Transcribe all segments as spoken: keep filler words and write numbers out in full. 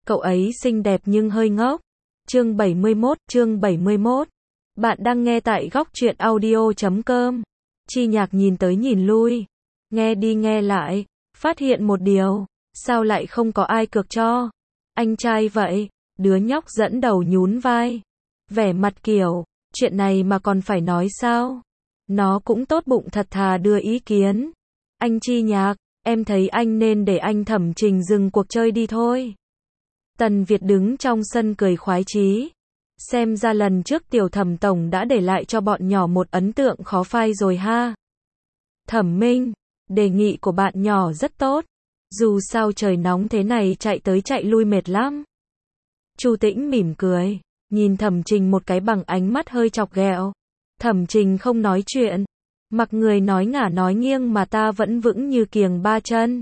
Cậu ấy xinh đẹp nhưng hơi ngốc. Chương bảy mươi mốt, chương bảy mươi mốt. Bạn đang nghe tại góc truyện audio chấm com. Chi Nhạc nhìn tới nhìn lui, nghe đi nghe lại, phát hiện một điều, sao lại không có ai cược cho anh trai vậy? Đứa nhóc dẫn đầu nhún vai, vẻ mặt kiểu, chuyện này mà còn phải nói sao? Nó cũng tốt bụng thật thà đưa ý kiến. Anh Chi Nhạc, em thấy anh nên để anh Thẩm Trình dừng cuộc chơi đi thôi. Tần Việt đứng trong sân cười khoái chí. Xem ra lần trước tiểu Thẩm tổng đã để lại cho bọn nhỏ một ấn tượng khó phai rồi ha. Thẩm Minh, đề nghị của bạn nhỏ rất tốt. Dù sao trời nóng thế này chạy tới chạy lui mệt lắm. Chu Tĩnh mỉm cười, nhìn Thẩm Trình một cái bằng ánh mắt hơi chọc ghẹo. Thẩm Trình không nói chuyện, mặc người nói ngả nói nghiêng mà ta vẫn vững như kiềng ba chân.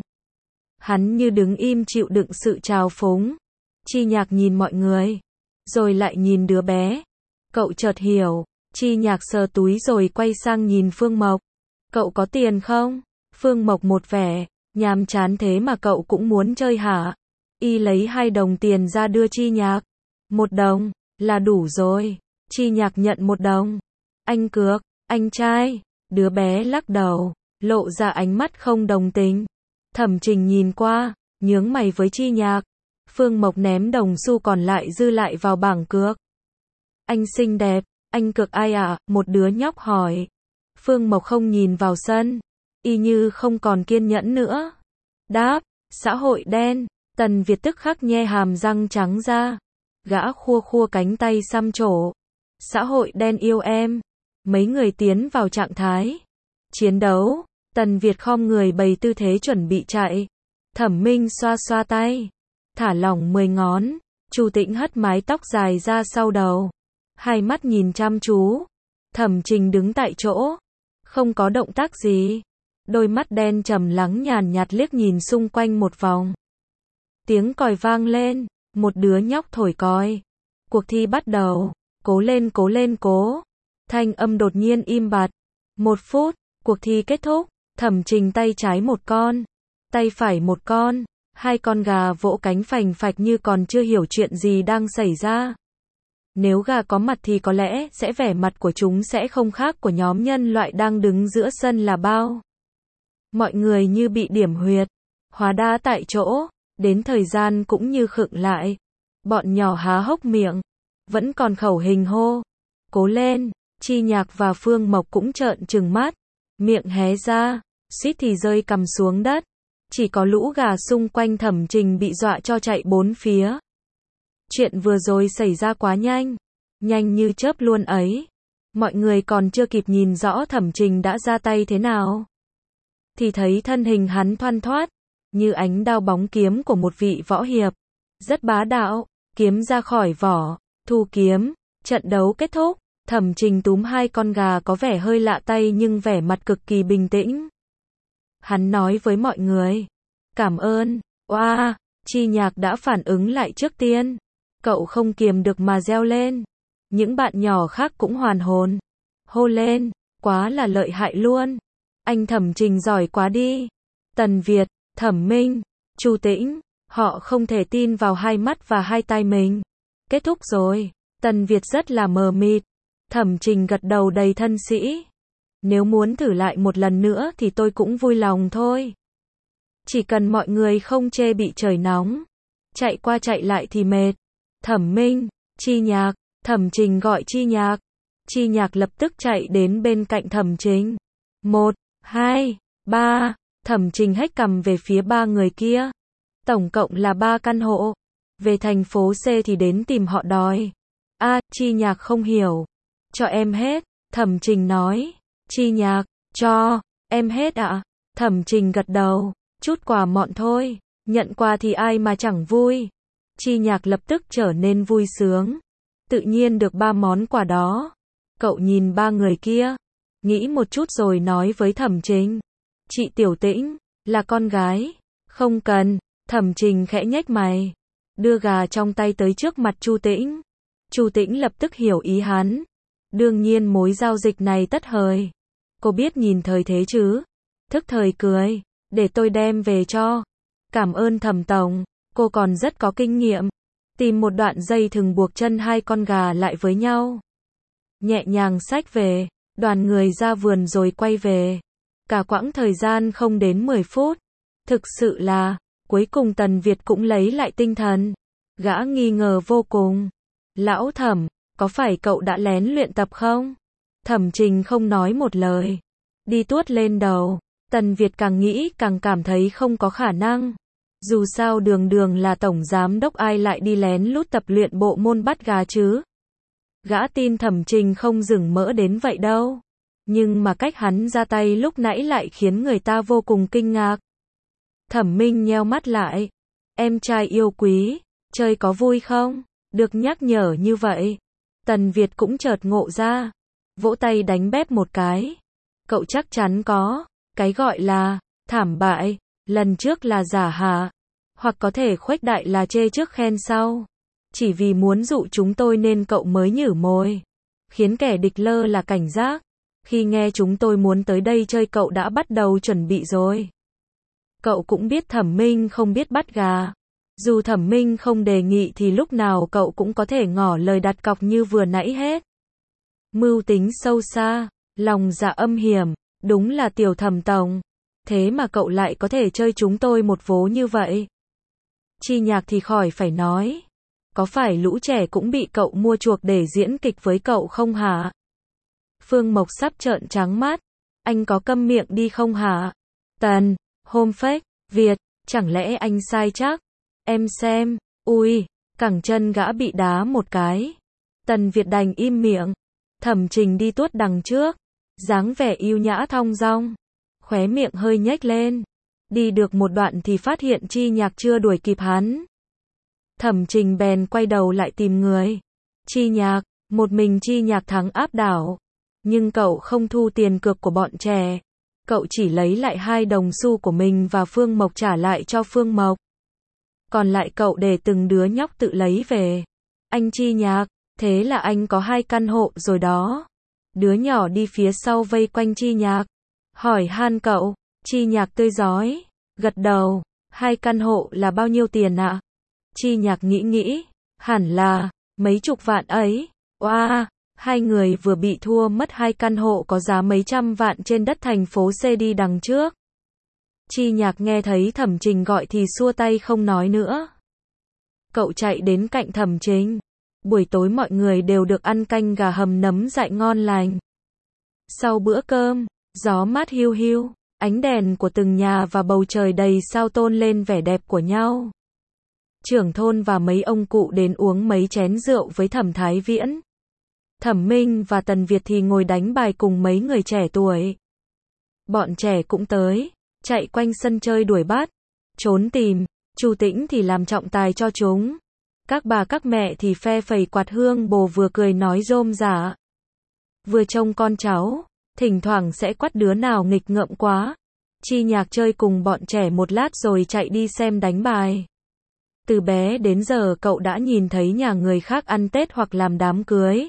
Hắn như đứng im chịu đựng sự trào phúng. Chi Nhạc nhìn mọi người, rồi lại nhìn đứa bé. Cậu chợt hiểu, Chi Nhạc sờ túi rồi quay sang nhìn Phương Mộc. Cậu có tiền không? Phương Mộc một vẻ, nhàm chán thế mà cậu cũng muốn chơi hả? Y lấy hai đồng tiền ra đưa Chi Nhạc. Một đồng, là đủ rồi. Chi Nhạc nhận một đồng. Anh cược, anh trai. Đứa bé lắc đầu, lộ ra ánh mắt không đồng tình. Thẩm Trình nhìn qua, nhướng mày với Chi Nhạc. Phương Mộc ném đồng xu còn lại dư lại vào bảng cược. Anh xinh đẹp, anh cược ai ạ? À? Một đứa nhóc hỏi. Phương Mộc không nhìn vào sân, y như không còn kiên nhẫn nữa. Đáp, xã hội đen. Tần Việt tức khắc nhe hàm răng trắng ra. Gã khua khua cánh tay xăm trổ. Xã hội đen yêu em. Mấy người tiến vào trạng thái chiến đấu. Tần Việt khom người bày tư thế chuẩn bị chạy. Thẩm Minh xoa xoa tay, thả lỏng mười ngón. Chu Tĩnh hất mái tóc dài ra sau đầu, hai mắt nhìn chăm chú. Thẩm Trình đứng tại chỗ, không có động tác gì. Đôi mắt đen trầm lắng nhàn nhạt liếc nhìn xung quanh một vòng. Tiếng còi vang lên, một đứa nhóc thổi còi. Cuộc thi bắt đầu. Cố lên, cố lên, cố. Thanh âm đột nhiên im bặt. Một phút, cuộc thi kết thúc. Thẩm Trình tay trái một con, tay phải một con. Hai con gà vỗ cánh phành phạch như còn chưa hiểu chuyện gì đang xảy ra. Nếu gà có mặt thì có lẽ sẽ vẻ mặt của chúng sẽ không khác của nhóm nhân loại đang đứng giữa sân là bao. Mọi người như bị điểm huyệt, hóa đá tại chỗ, đến thời gian cũng như khựng lại. Bọn nhỏ há hốc miệng, vẫn còn khẩu hình hô. Cố lên. Chi Nhạc và Phương Mộc cũng trợn trừng mắt, miệng hé ra, suýt thì rơi cằm xuống đất. Chỉ có lũ gà xung quanh Thẩm Trình bị dọa cho chạy bốn phía. Chuyện vừa rồi xảy ra quá nhanh, nhanh như chớp luôn ấy. Mọi người còn chưa kịp nhìn rõ Thẩm Trình đã ra tay thế nào, thì thấy thân hình hắn thoăn thoắt, như ánh đao bóng kiếm của một vị võ hiệp. Rất bá đạo, kiếm ra khỏi vỏ, thu kiếm, trận đấu kết thúc. Thẩm Trình túm hai con gà có vẻ hơi lạ tay nhưng vẻ mặt cực kỳ bình tĩnh. Hắn nói với mọi người, cảm ơn. Oa, wow, Chi Nhạc đã phản ứng lại trước tiên. Cậu không kiềm được mà reo lên. Những bạn nhỏ khác cũng hoàn hồn, hô lên, quá là lợi hại luôn. Anh Thẩm Trình giỏi quá đi. Tần Việt, Thẩm Minh, Chu Tĩnh, họ không thể tin vào hai mắt và hai tai mình. Kết thúc rồi. Tần Việt rất là mờ mịt. Thẩm Trình gật đầu đầy thân sĩ. Nếu muốn thử lại một lần nữa thì tôi cũng vui lòng thôi. Chỉ cần mọi người không chê bị trời nóng, chạy qua chạy lại thì mệt. Thẩm Minh, Chi Nhạc. Thẩm Trình gọi Chi Nhạc. Chi Nhạc lập tức chạy đến bên cạnh Thẩm Trình. Một, hai, ba. Thẩm Trình hét cằm về phía ba người kia. Tổng cộng là ba căn hộ. Về thành phố C thì đến tìm họ đòi. A, à, Chi Nhạc không hiểu. Cho em hết. Thẩm Trình nói. Chi Nhạc, cho em hết ạ. À? Thẩm Trình gật đầu. Chút quà mọn thôi. Nhận quà thì ai mà chẳng vui. Chi Nhạc lập tức trở nên vui sướng. Tự nhiên được ba món quà đó. Cậu nhìn ba người kia, nghĩ một chút rồi nói với Thẩm Trình. Chị Tiểu Tĩnh, là con gái. Không cần. Thẩm Trình khẽ nhếch mày, đưa gà trong tay tới trước mặt Chu Tĩnh. Chu Tĩnh lập tức hiểu ý hắn. Đương nhiên mối giao dịch này tất hời. Cô biết nhìn thời thế chứ. Thức thời cười. Để tôi đem về cho. Cảm ơn Thẩm tổng. Cô còn rất có kinh nghiệm. tìm một đoạn dây thừng buộc chân hai con gà lại với nhau. Nhẹ nhàng xách về, đoàn người ra vườn rồi quay về. Cả quãng thời gian không đến mười phút. Thực sự là, cuối cùng Tần Việt cũng lấy lại tinh thần. Gã nghi ngờ vô cùng. Lão Thẩm, có phải cậu đã lén luyện tập không? Thẩm Trình không nói một lời. Đi tuốt lên đầu. Tần Việt càng nghĩ càng cảm thấy không có khả năng. Dù sao đường đường là tổng giám đốc, ai lại đi lén lút tập luyện bộ môn bắt gà chứ? Gã tin Thẩm Trình không dừng mỡ đến vậy đâu. Nhưng mà cách hắn ra tay lúc nãy lại khiến người ta vô cùng kinh ngạc. Thẩm Minh nheo mắt lại. Em trai yêu quý, chơi có vui không? Được nhắc nhở như vậy. Tần Việt cũng chợt ngộ ra. Vỗ tay đánh bép một cái. Cậu chắc chắn có. Cái gọi là thảm bại, lần trước là giả hạ. Hoặc có thể khuếch đại là chê trước khen sau. Chỉ vì muốn dụ chúng tôi nên cậu mới nhử mồi. Khiến kẻ địch lơ là cảnh giác. Khi nghe chúng tôi muốn tới đây chơi cậu đã bắt đầu chuẩn bị rồi. Cậu cũng biết Thẩm Minh không biết bắt gà. Dù Thẩm Minh không đề nghị thì lúc nào cậu cũng có thể ngỏ lời đặt cọc như vừa nãy hết. Mưu tính sâu xa, lòng dạ âm hiểm, đúng là tiểu Thẩm tổng. Thế mà cậu lại có thể chơi chúng tôi một vố như vậy. Chi Nhạc thì khỏi phải nói. Có phải lũ trẻ cũng bị cậu mua chuộc để diễn kịch với cậu không hả? Phương Mộc sắp trợn trắng mắt. Anh có câm miệng đi không hả? Tần, hôm phách, Việt, chẳng lẽ anh sai chắc? Em xem, ui, cẳng chân gã bị đá một cái. Tần Việt đành im miệng. Thẩm Trình đi tuốt đằng trước. Dáng vẻ yêu nhã thong dong. Khóe miệng hơi nhếch lên. Đi được một đoạn thì phát hiện Chi Nhạc chưa đuổi kịp hắn. Thẩm Trình bèn quay đầu lại tìm người. Chi Nhạc, một mình Chi Nhạc thắng áp đảo. Nhưng cậu không thu tiền cược của bọn trẻ. Cậu chỉ lấy lại hai đồng xu của mình và Phương Mộc trả lại cho Phương Mộc. Còn lại cậu để từng đứa nhóc tự lấy về. Anh Chi Nhạc, thế là anh có hai căn hộ rồi đó. Đứa nhỏ đi phía sau vây quanh Chi Nhạc. Hỏi han cậu. Chi Nhạc tươi rói. Gật đầu. Hai căn hộ là bao nhiêu tiền ạ? Chi Nhạc nghĩ nghĩ. Hẳn là mấy chục vạn ấy. Oa, wow, hai người vừa bị thua mất hai căn hộ có giá mấy trăm vạn trên đất thành phố C đi đằng trước. Chi Nhạc nghe thấy Thẩm Trình gọi thì xua tay không nói nữa. Cậu chạy đến cạnh Thẩm Trình. Buổi tối mọi người đều được ăn canh gà hầm nấm dại ngon lành. Sau bữa cơm, gió mát hiu hiu, ánh đèn của từng nhà và bầu trời đầy sao tôn lên vẻ đẹp của nhau. Trưởng thôn và mấy ông cụ đến uống mấy chén rượu với Thẩm Thái Viễn. Thẩm Minh và Tần Việt thì ngồi đánh bài cùng mấy người trẻ tuổi. Bọn trẻ cũng tới, chạy quanh sân chơi đuổi bắt, trốn tìm, Chu Tĩnh thì làm trọng tài cho chúng. Các bà các mẹ thì phe phẩy quạt hương bồ vừa cười nói rôm rả. Vừa trông con cháu, thỉnh thoảng sẽ quắt đứa nào nghịch ngợm quá. Chi Nhạc chơi cùng bọn trẻ một lát rồi chạy đi xem đánh bài. Từ bé đến giờ cậu đã nhìn thấy nhà người khác ăn Tết hoặc làm đám cưới.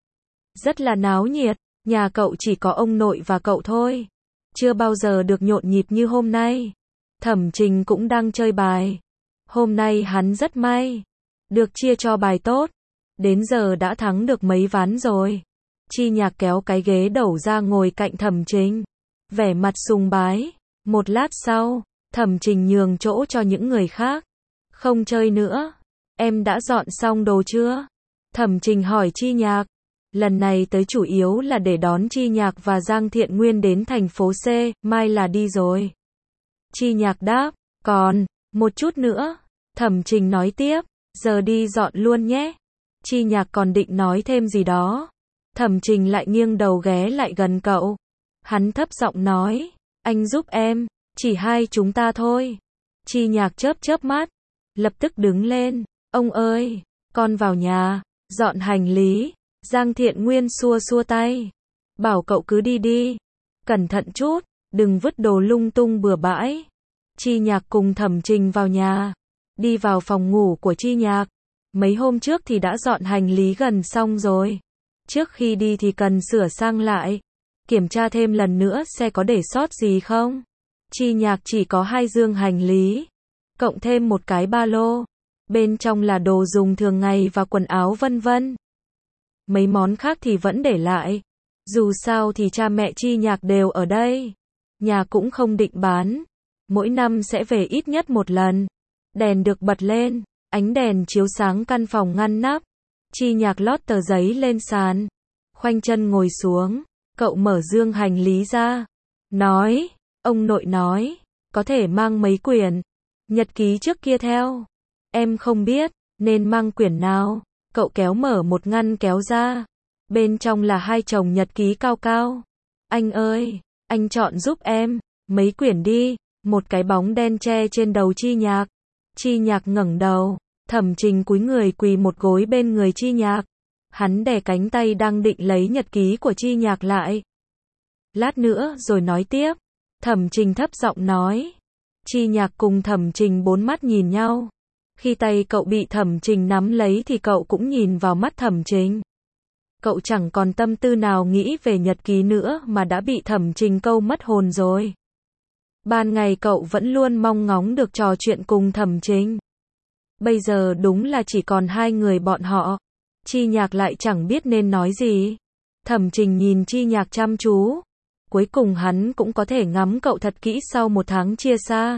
Rất là náo nhiệt, nhà cậu chỉ có ông nội và cậu thôi. Chưa bao giờ được nhộn nhịp như hôm nay. Thẩm Trình cũng đang chơi bài. Hôm nay hắn rất may. Được chia cho bài tốt. Đến giờ đã thắng được mấy ván rồi. Chi Nhạc kéo cái ghế đầu ra ngồi cạnh Thẩm Trình. Vẻ mặt sùng bái. Một lát sau, Thẩm Trình nhường chỗ cho những người khác. Không chơi nữa. Em đã dọn xong đồ chưa? Thẩm Trình hỏi Chi Nhạc. Lần này tới chủ yếu là để đón Chi Nhạc và Giang Thiện Nguyên đến thành phố C, mai là đi rồi. Chi Nhạc đáp, còn, một chút nữa. Thẩm Trình nói tiếp, giờ đi dọn luôn nhé. Chi Nhạc còn định nói thêm gì đó. Thẩm Trình lại nghiêng đầu ghé lại gần cậu. Hắn thấp giọng nói, anh giúp em, chỉ hai chúng ta thôi. Chi Nhạc chớp chớp mắt, lập tức đứng lên, ông ơi, con vào nhà, dọn hành lý. Giang Thiện Nguyên xua xua tay. Bảo cậu cứ đi đi. Cẩn thận chút, đừng vứt đồ lung tung bừa bãi. Chi Nhạc cùng Thẩm Trình vào nhà. Đi vào phòng ngủ của Chi Nhạc. Mấy hôm trước thì đã dọn hành lý gần xong rồi. Trước khi đi thì cần sửa sang lại. Kiểm tra thêm lần nữa xe có để sót gì không. Chi Nhạc chỉ có hai dương hành lý. Cộng thêm một cái ba lô. Bên trong là đồ dùng thường ngày và quần áo vân vân. Mấy món khác thì vẫn để lại. Dù sao thì cha mẹ Chi Nhạc đều ở đây. Nhà cũng không định bán. Mỗi năm sẽ về ít nhất một lần. Đèn được bật lên. Ánh đèn chiếu sáng căn phòng ngăn nắp. Chi Nhạc lót tờ giấy lên sàn. Khoanh chân ngồi xuống. Cậu mở dương hành lý ra. Nói. Ông nội nói. Có thể mang mấy quyển. Nhật ký trước kia theo. Em không biết. Nên mang quyển nào. Cậu kéo mở một ngăn kéo ra. Bên trong là hai chồng nhật ký cao cao. Anh ơi. Anh chọn giúp em. Mấy quyển đi. Một cái bóng đen che trên đầu Chi Nhạc. Chi Nhạc ngẩng đầu. Thẩm Trình cúi người quỳ một gối bên người Chi Nhạc. Hắn đè cánh tay đang định lấy nhật ký của Chi Nhạc lại. Lát nữa rồi nói tiếp. Thẩm Trình thấp giọng nói. Chi Nhạc cùng Thẩm Trình bốn mắt nhìn nhau. Khi tay cậu bị Thẩm Trình nắm lấy thì cậu cũng nhìn vào mắt Thẩm Trình. Cậu chẳng còn tâm tư nào nghĩ về nhật ký nữa mà đã bị Thẩm Trình câu mất hồn rồi. Ban ngày cậu vẫn luôn mong ngóng được trò chuyện cùng Thẩm Trình. Bây giờ đúng là chỉ còn hai người bọn họ. Chi Nhạc lại chẳng biết nên nói gì. Thẩm Trình nhìn Chi Nhạc chăm chú. Cuối cùng hắn cũng có thể ngắm cậu thật kỹ sau một tháng chia xa.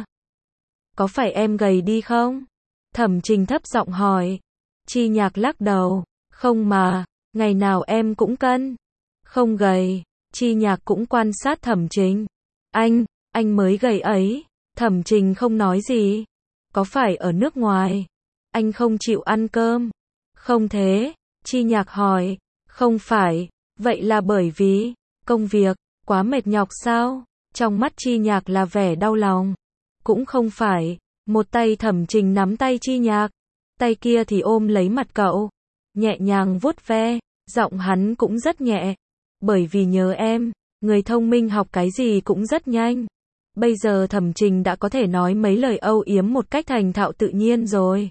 Có phải em gầy đi không? Thẩm Trình thấp giọng hỏi. Chi Nhạc lắc đầu. Không mà, ngày nào em cũng cân. Không gầy. Chi Nhạc cũng quan sát Thẩm Trình. Anh, anh mới gầy ấy. Thẩm Trình không nói gì. Có phải ở nước ngoài? Anh không chịu ăn cơm? Không thế. Chi Nhạc hỏi. Không phải. Vậy là bởi vì công việc quá mệt nhọc sao? Trong mắt Chi Nhạc là vẻ đau lòng. Cũng không phải. Một tay Thẩm Trình nắm tay Chi Nhạc. Tay kia thì ôm lấy mặt cậu. Nhẹ nhàng vuốt ve. Giọng hắn cũng rất nhẹ. Bởi vì nhớ em. Người thông minh học cái gì cũng rất nhanh. Bây giờ Thẩm Trình đã có thể nói mấy lời âu yếm một cách thành thạo tự nhiên rồi.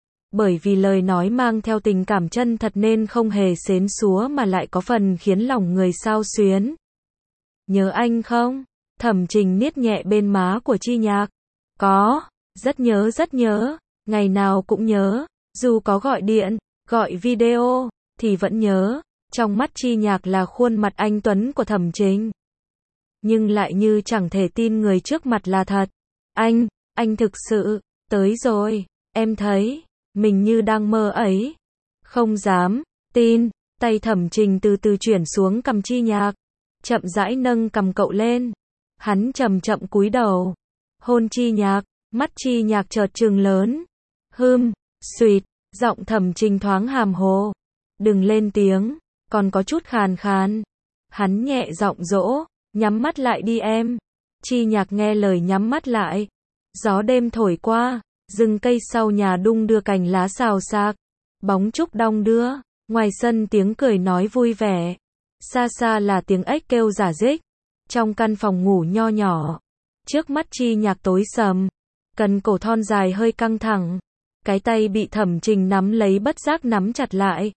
Bởi vì lời nói mang theo tình cảm chân thật nên không hề xến xúa mà lại có phần khiến lòng người xao xuyến. Nhớ anh không? Thẩm Trình niết nhẹ bên má của Chi Nhạc. Có, rất nhớ rất nhớ, ngày nào cũng nhớ, dù có gọi điện, gọi video, thì vẫn nhớ. Trong mắt Chi Nhạc là khuôn mặt anh tuấn của Thẩm Trình. Nhưng lại như chẳng thể tin người trước mặt là thật. Anh, anh thực sự, tới rồi, em thấy, mình như đang mơ ấy. Không dám, tin, tay Thẩm Trình từ từ chuyển xuống cằm Chi Nhạc. Chậm rãi nâng cằm cậu lên. Hắn chậm chậm cúi đầu. Hôn Chi Nhạc, mắt Chi Nhạc chợt trừng lớn. Hừm, xuyệt, giọng Thẩm Trình thoáng hàm hồ. Đừng lên tiếng, còn có chút khàn khàn. Hắn nhẹ giọng dỗ, nhắm mắt lại đi em. Chi Nhạc nghe lời nhắm mắt lại. Gió đêm thổi qua, rừng cây sau nhà đung đưa cành lá xào xạc. Bóng trúc đong đưa, ngoài sân tiếng cười nói vui vẻ. Xa xa là tiếng ếch kêu rả rích. Trong căn phòng ngủ nho nhỏ, trước mắt Chi Nhạc tối sầm. Cần cổ thon dài hơi căng thẳng. Cái tay bị Thẩm Trình nắm lấy bất giác nắm chặt lại.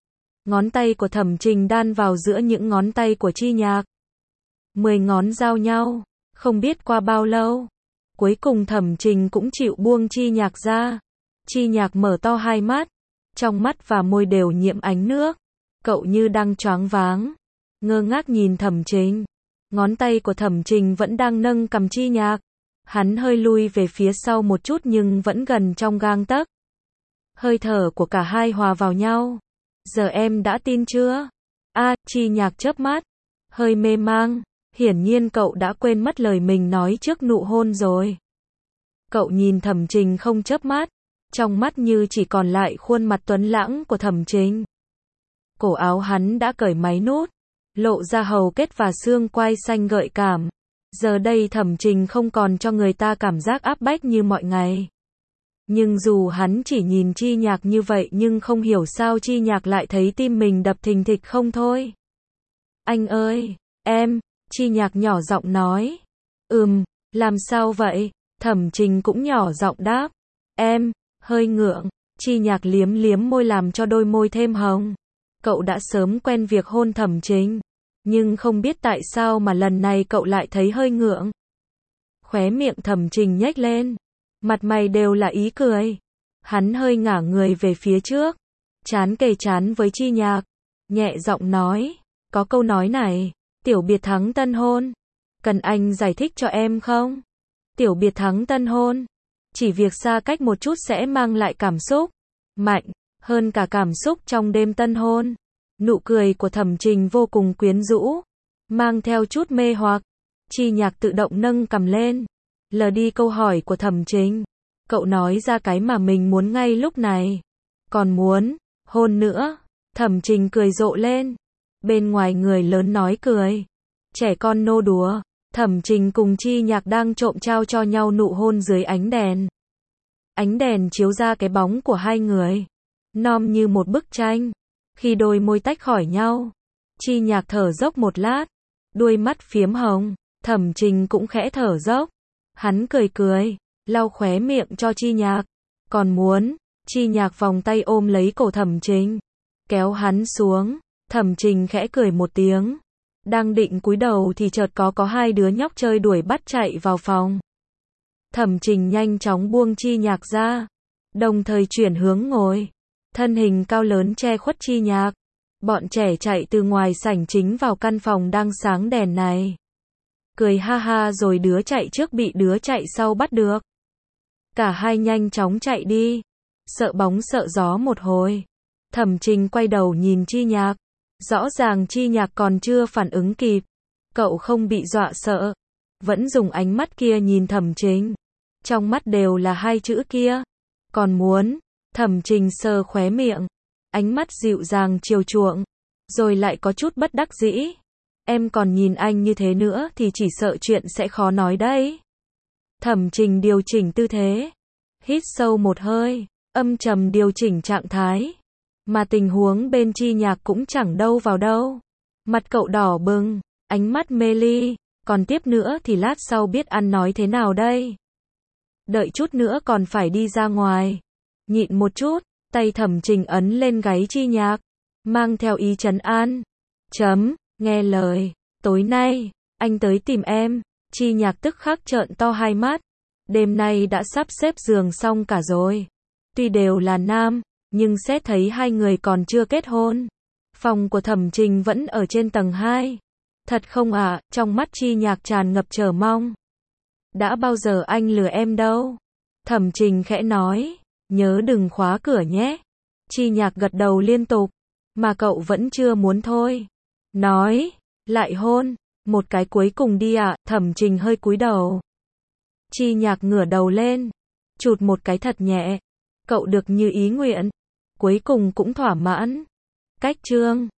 Ngón tay của Thẩm Trình đan vào giữa những ngón tay của Chi Nhạc. Mười ngón giao nhau. Không biết qua bao lâu. Cuối cùng Thẩm Trình cũng chịu buông Chi Nhạc ra. Chi Nhạc mở to hai mắt. Trong mắt và môi đều nhiễm ánh nước. Cậu như đang choáng váng. Ngơ ngác nhìn Thẩm Trình. Ngón tay của Thẩm Trình vẫn đang nâng cằm Chi Nhạc. Hắn hơi lui về phía sau một chút nhưng vẫn gần trong gang tấc. Hơi thở của cả hai hòa vào nhau. Giờ em đã tin chưa? A, à, Chi Nhạc chớp mắt. Hơi mê mang. Hiển nhiên cậu đã quên mất lời mình nói trước nụ hôn rồi. Cậu nhìn Thẩm Trình không chớp mắt. Trong mắt như chỉ còn lại khuôn mặt tuấn lãng của Thẩm Trình. Cổ áo hắn đã cởi máy nút. Lộ ra hầu kết và xương quai xanh gợi cảm. Giờ đây Thẩm Trình không còn cho người ta cảm giác áp bách như mọi ngày. Nhưng dù hắn chỉ nhìn Chi Nhạc như vậy nhưng không hiểu sao Chi Nhạc lại thấy tim mình đập thình thịch không thôi. Anh ơi, em, Chi Nhạc nhỏ giọng nói. Ừm, làm sao vậy? Thẩm Trình cũng nhỏ giọng đáp. Em, hơi ngượng. Chi Nhạc liếm liếm môi làm cho đôi môi thêm hồng. Cậu đã sớm quen việc hôn Thẩm Trình. Nhưng không biết tại sao mà lần này cậu lại thấy hơi ngượng. Khóe miệng Thẩm Trình nhếch lên. Mặt mày đều là ý cười. Hắn hơi ngả người về phía trước, trán kề trán với Chi Nhạc, nhẹ giọng nói, có câu nói này, tiểu biệt thắng tân hôn, cần anh giải thích cho em không? Tiểu biệt thắng tân hôn, chỉ việc xa cách một chút sẽ mang lại cảm xúc mạnh hơn cả cảm xúc trong đêm tân hôn. Nụ cười của Thẩm Trình vô cùng quyến rũ, mang theo chút mê hoặc. Chi Nhạc tự động nâng cằm lên, lờ đi câu hỏi của Thẩm Trình. Cậu nói ra cái mà mình muốn ngay lúc này. Còn muốn hôn nữa? Thẩm Trình cười rộ lên. Bên ngoài người lớn nói cười, trẻ con nô đùa. Thẩm Trình cùng Chi Nhạc đang trộm trao cho nhau nụ hôn dưới ánh đèn. Ánh đèn chiếu ra cái bóng của hai người, nom như một bức tranh. Khi đôi môi tách khỏi nhau, Chi Nhạc thở dốc một lát, đuôi mắt phiếm hồng. Thẩm Trình cũng khẽ thở dốc. Hắn cười cười, lau khóe miệng cho Chi Nhạc. Còn muốn? Chi Nhạc vòng tay ôm lấy cổ Thẩm Trình, kéo hắn xuống. Thẩm Trình khẽ cười một tiếng. Đang định cúi đầu thì chợt có có hai đứa nhóc chơi đuổi bắt chạy vào phòng. Thẩm Trình nhanh chóng buông Chi Nhạc ra, đồng thời chuyển hướng ngồi. Thân hình cao lớn che khuất Chi Nhạc. Bọn trẻ chạy từ ngoài sảnh chính vào căn phòng đang sáng đèn này. Cười ha ha rồi đứa chạy trước bị đứa chạy sau bắt được. Cả hai nhanh chóng chạy đi, sợ bóng sợ gió một hồi. Thẩm Trình quay đầu nhìn Chi Nhạc. Rõ ràng Chi Nhạc còn chưa phản ứng kịp. Cậu không bị dọa sợ, vẫn dùng ánh mắt kia nhìn Thẩm Trình. Trong mắt đều là hai chữ kia. Còn muốn? Thẩm Trình sờ khóe miệng, ánh mắt dịu dàng chiều chuộng, rồi lại có chút bất đắc dĩ. Em còn nhìn anh như thế nữa thì chỉ sợ chuyện sẽ khó nói đấy. Thẩm Trình điều chỉnh tư thế, hít sâu một hơi, âm trầm điều chỉnh trạng thái. Mà tình huống bên Chi Nhạc cũng chẳng đâu vào đâu. Mặt cậu đỏ bừng, ánh mắt mê ly. Còn tiếp nữa thì lát sau biết ăn nói thế nào đây? Đợi chút nữa còn phải đi ra ngoài. Nhịn một chút, tay Thẩm Trình ấn lên gáy Chi Nhạc, mang theo ý trấn an. Chấm, nghe lời, tối nay, anh tới tìm em. Chi Nhạc tức khắc trợn to hai mắt. Đêm nay đã sắp xếp giường xong cả rồi. Tuy đều là nam, nhưng xét thấy hai người còn chưa kết hôn. Phòng của Thẩm Trình vẫn ở trên tầng hai. Thật không ạ? À, trong mắt Chi Nhạc tràn ngập chờ mong. Đã bao giờ anh lừa em đâu? Thẩm Trình khẽ nói, nhớ đừng khóa cửa nhé. Chi Nhạc gật đầu liên tục, mà cậu vẫn chưa muốn thôi. Nói, lại hôn, một cái cuối cùng đi ạ. À? Thẩm Trình hơi cúi đầu. Chi Nhạc ngửa đầu lên, chụt một cái thật nhẹ. Cậu được như ý nguyện, cuối cùng cũng thỏa mãn. Cách chương